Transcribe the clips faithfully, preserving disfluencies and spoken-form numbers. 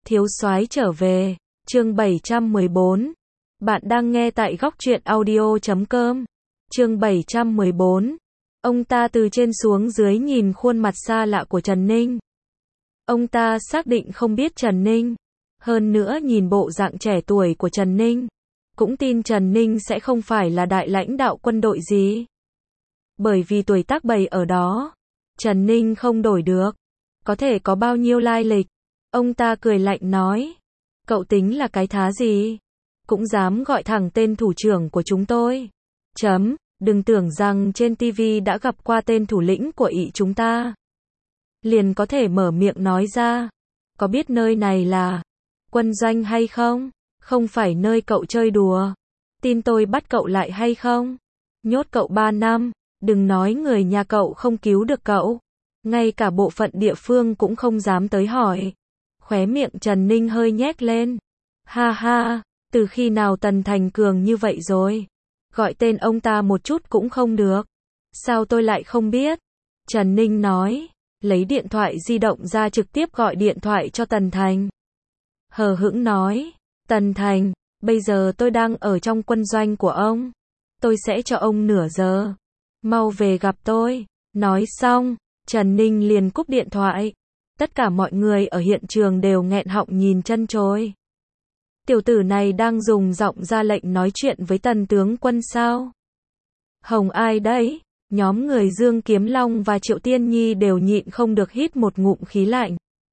Thiếu soái trở về, chương bảy trăm mười bốn. Bạn đang nghe tại góc truyện audio chấm com. Chương bảy trăm mười bốn. Ông ta từ trên xuống dưới nhìn khuôn mặt xa lạ của Trần Ninh. Ông ta xác định không biết Trần Ninh. Hơn nữa nhìn bộ dạng trẻ tuổi của Trần Ninh, cũng tin Trần Ninh sẽ không phải là đại lãnh đạo quân đội gì. Bởi vì tuổi tác bày ở đó, Trần Ninh không đổi được. Có thể có bao nhiêu lai lịch. Ông ta cười lạnh nói. Cậu tính là cái thá gì? Cũng dám gọi thẳng tên thủ trưởng của chúng tôi. Chấm, đừng tưởng rằng trên ti vi đã gặp qua tên thủ lĩnh của ị chúng ta. Liền có thể mở miệng nói ra. Có biết nơi này là quân doanh hay không? Không phải nơi cậu chơi đùa. Tin tôi bắt cậu lại hay không? Nhốt cậu ba năm, đừng nói người nhà cậu không cứu được cậu. Ngay cả bộ phận địa phương cũng không dám tới hỏi. Khóe miệng Trần Ninh hơi nhếch lên. Ha ha, từ khi nào Tần Thành Cường như vậy rồi? Gọi tên ông ta một chút cũng không được. Sao tôi lại không biết? Trần Ninh nói, lấy điện thoại di động ra trực tiếp gọi điện thoại cho Tần Thành. Hờ hững nói, Tần Thành, bây giờ tôi đang ở trong quân doanh của ông. Tôi sẽ cho ông nửa giờ. Mau về gặp tôi. Nói xong, Trần Ninh liền cúp điện thoại. Tất cả mọi người ở hiện trường đều nghẹn họng nhìn chân chối. Tiểu tử này đang dùng giọng ra lệnh nói chuyện với Tần tướng quân sao? Hồng ai đấy? Nhóm người Dương Kiếm Long và Triệu Tiên Nhi đều nhịn không được hít một ngụm khí lạnh.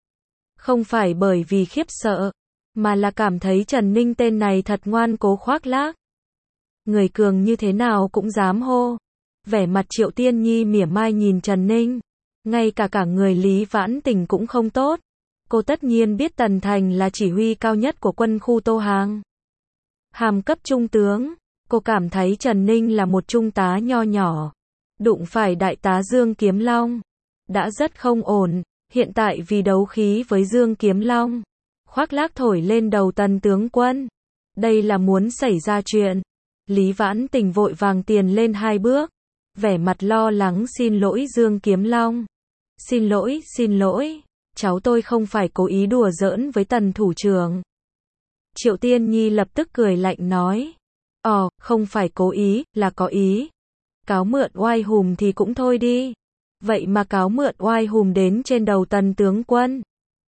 Không phải bởi vì khiếp sợ, mà là cảm thấy Trần Ninh tên này thật ngoan cố khoác lác. Người cường như thế nào cũng dám hô. Vẻ mặt Triệu Tiên Nhi mỉa mai nhìn Trần Ninh. Ngay cả cả người Lý Vãn Tình cũng không tốt. Cô tất nhiên biết Tần Thành là chỉ huy cao nhất của quân khu Tô Hàng. Hàm cấp trung tướng. Cô cảm thấy Trần Ninh là một trung tá nho nhỏ. Đụng phải đại tá Dương Kiếm Long. Đã rất không ổn. Hiện tại vì đấu khí với Dương Kiếm Long, khoác lác thổi lên đầu Tần tướng quân. Đây là muốn xảy ra chuyện. Lý Vãn Tình vội vàng tiền lên hai bước. Vẻ mặt lo lắng xin lỗi Dương Kiếm Long. Xin lỗi, xin lỗi. Cháu tôi không phải cố ý đùa giỡn với Tần thủ trưởng. Triệu Tiên Nhi lập tức cười lạnh nói. Ồ, không phải cố ý, là có ý. Cáo mượn oai hùm thì cũng thôi đi. Vậy mà cáo mượn oai hùm đến trên đầu Tần tướng quân.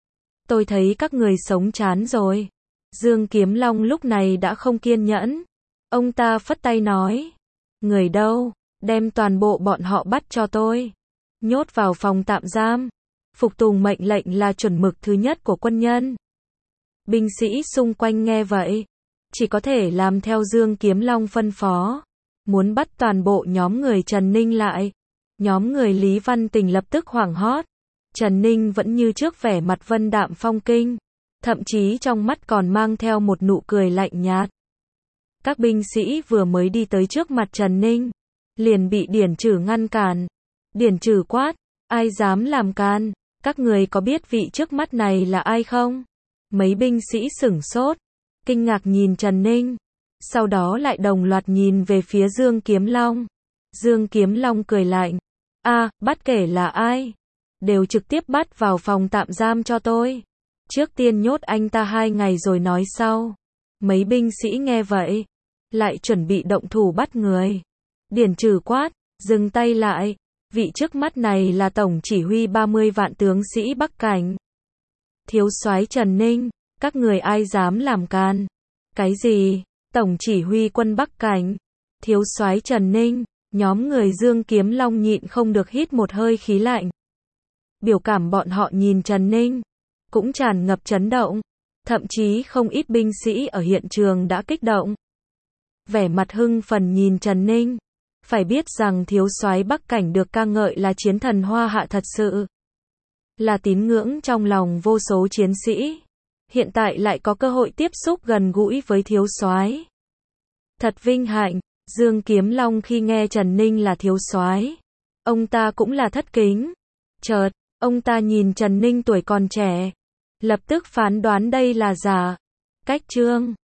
Tôi thấy các người sống chán rồi. Dương Kiếm Long lúc này đã không kiên nhẫn. Ông ta phất tay nói. Người đâu? Đem toàn bộ bọn họ bắt cho tôi. Nhốt vào phòng tạm giam. Phục tùng mệnh lệnh là chuẩn mực thứ nhất của quân nhân. Binh sĩ xung quanh nghe vậy, chỉ có thể làm theo Dương Kiếm Long phân phó. Muốn bắt toàn bộ nhóm người Trần Ninh lại. Nhóm người Lý Văn Tình lập tức hoảng hốt. Trần Ninh vẫn như trước vẻ mặt vân đạm phong kinh. Thậm chí trong mắt còn mang theo một nụ cười lạnh nhạt. Các binh sĩ vừa mới đi tới trước mặt Trần Ninh, liền bị Điển Trừ ngăn cản. Điển Trừ quát, ai dám làm can? Các người có biết vị trước mắt này là ai không? Mấy binh sĩ sửng sốt, kinh ngạc nhìn Trần Ninh. Sau đó lại đồng loạt nhìn về phía Dương Kiếm Long. Dương Kiếm Long cười lạnh. A, bắt kể là ai? Đều trực tiếp bắt vào phòng tạm giam cho tôi. Trước tiên nhốt anh ta hai ngày rồi nói sau. Mấy binh sĩ nghe vậy, lại chuẩn bị động thủ bắt người. Điển Trừ quát, dừng tay lại. Vị trước mắt này là tổng chỉ huy ba mươi vạn tướng sĩ Bắc Cảnh. Thiếu soái Trần Ninh, các người ai dám làm can? Cái gì? Tổng chỉ huy quân Bắc Cảnh. Thiếu soái Trần Ninh, nhóm người Dương Kiếm Long nhịn không được hít một hơi khí lạnh. Biểu cảm bọn họ nhìn Trần Ninh, cũng tràn ngập chấn động. Thậm chí không ít binh sĩ ở hiện trường đã kích động. Vẻ mặt hưng phấn nhìn Trần Ninh. Phải biết rằng thiếu soái Bắc Cảnh được ca ngợi là chiến thần hoa hạ thật sự. Là tín ngưỡng trong lòng vô số chiến sĩ. Hiện tại lại có cơ hội tiếp xúc gần gũi với thiếu soái. Thật vinh hạnh. Dương Kiếm Long khi nghe Trần Ninh là thiếu soái, ông ta cũng là thất kính. Chợt, ông ta nhìn Trần Ninh tuổi còn trẻ, lập tức phán đoán đây là giả. Cách chương